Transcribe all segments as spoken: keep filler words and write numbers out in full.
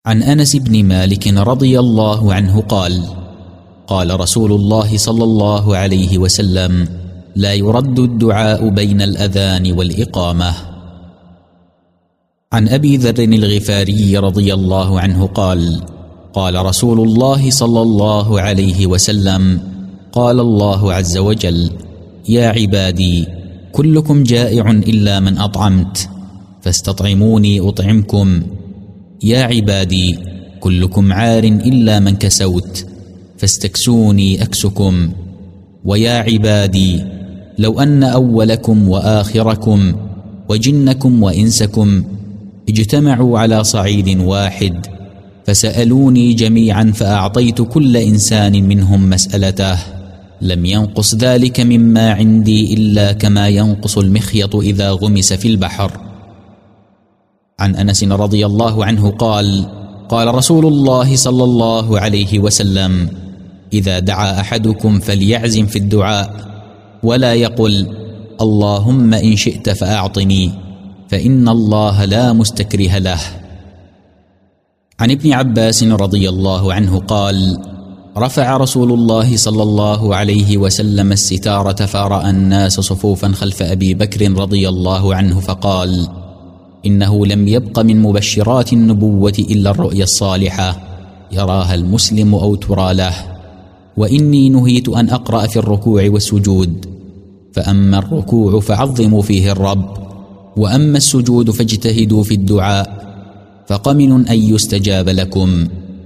عن أنس بن مالك رضي الله عنه قال: قال رسول الله صلى الله عليه وسلم: لا يرد الدعاء بين الأذان والإقامة. عن أبي ذر الغفاري رضي الله عنه قال: قال رسول الله صلى الله عليه وسلم: قال الله عز وجل: يا عبادي كلكم جائع إلا من أطعمت فاستطعموني أطعمكم. يا عبادي كلكم عار إلا من كسوت فاستكسوني أكسكم. ويا عبادي لو أن أولكم وآخركم وجنكم وإنسكم اجتمعوا على صعيد واحد فسألوني جميعا فأعطيت كل إنسان منهم مسألته لم ينقص ذلك مما عندي إلا كما ينقص المخيط إذا غمس في البحر. عن أنس رضي الله عنه قال: قال رسول الله صلى الله عليه وسلم: إذا دعا أحدكم فليعزم في الدعاء ولا يقل اللهم إن شئت فأعطني، فإن الله لا مستكره له. عن ابن عباس رضي الله عنه قال: رفع رسول الله صلى الله عليه وسلم الستارة فرأى الناس صفوفا خلف أبي بكر رضي الله عنه فقال: إنه لم يبق من مبشرات النبوة إلا الرؤيا الصالحة يراها المسلم أو ترى له، وإني نهيت أن أقرأ في الركوع والسجود، فأما الركوع فعظموا فيه الرب، وأما السجود فاجتهدوا في الدعاء، فقمن أن يستجاب لكم.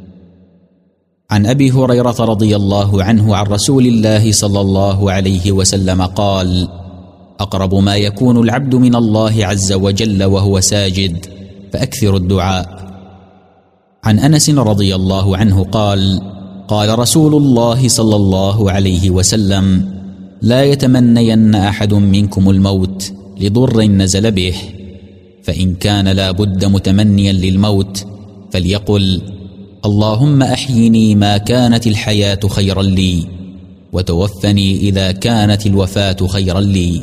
عن أبي هريرة رضي الله عنه عن رسول الله صلى الله عليه وسلم قال: أقرب ما يكون العبد من الله عز وجل وهو ساجد فأكثر الدعاء. عن أنس رضي الله عنه قال: قال رسول الله صلى الله عليه وسلم: لا يتمنين أحد منكم الموت لضر نزل به، فإن كان لا بد متمنيا للموت فليقل: اللهم أحيني ما كانت الحياة خيرا لي، وتوفني إذا كانت الوفاة خيرا لي.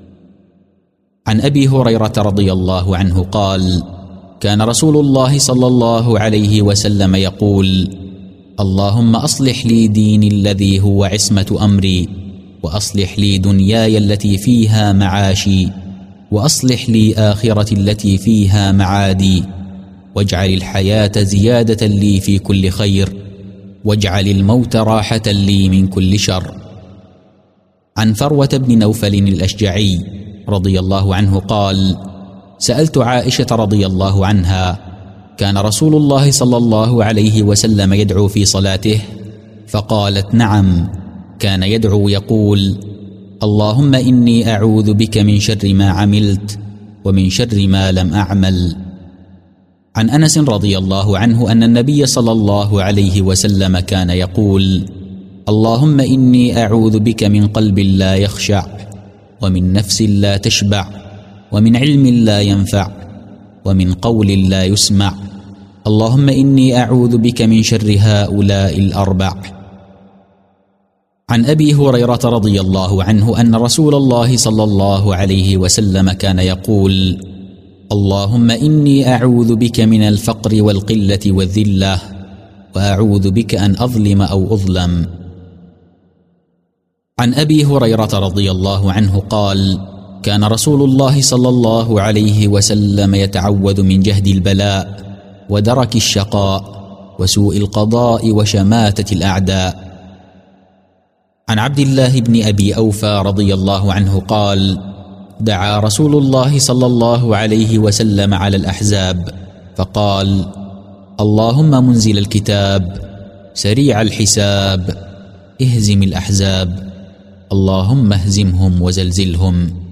عن أبي هريرة رضي الله عنه قال: كان رسول الله صلى الله عليه وسلم يقول: اللهم أصلح لي ديني الذي هو عصمة أمري، وأصلح لي دنياي التي فيها معاشي، وأصلح لي آخرتي التي فيها معادي، واجعل الحياة زيادة لي في كل خير، واجعل الموت راحة لي من كل شر. عن فروة بن نوفل الأشجعي رضي الله عنه قال: سألت عائشة رضي الله عنها: كان رسول الله صلى الله عليه وسلم يدعو في صلاته؟ فقالت: نعم، كان يدعو يقول: اللهم إني أعوذ بك من شر ما عملت ومن شر ما لم أعمل. عن أنس رضي الله عنه أن النبي صلى الله عليه وسلم كان يقول: اللهم إني أعوذ بك من قلب لا يخشع، ومن نفس لا تشبع، ومن علم لا ينفع، ومن قول لا يسمع. اللهم إني أعوذ بك من شر هؤلاء الأربع. عن أبي هريرة رضي الله عنه أن رسول الله صلى الله عليه وسلم كان يقول: اللهم إني أعوذ بك من الفقر والقلة والذلة، وأعوذ بك أن أظلم أو أظلم. عن أبي هريرة رضي الله عنه قال: كان رسول الله صلى الله عليه وسلم يتعوذ من جهد البلاء ودرك الشقاء وسوء القضاء وشماتة الأعداء. عن عبد الله بن أبي أوفى رضي الله عنه قال: دعا رسول الله صلى الله عليه وسلم على الأحزاب فقال: اللهم منزل الكتاب سريع الحساب اهزم الأحزاب، اللهم اهزمهم وزلزلهم.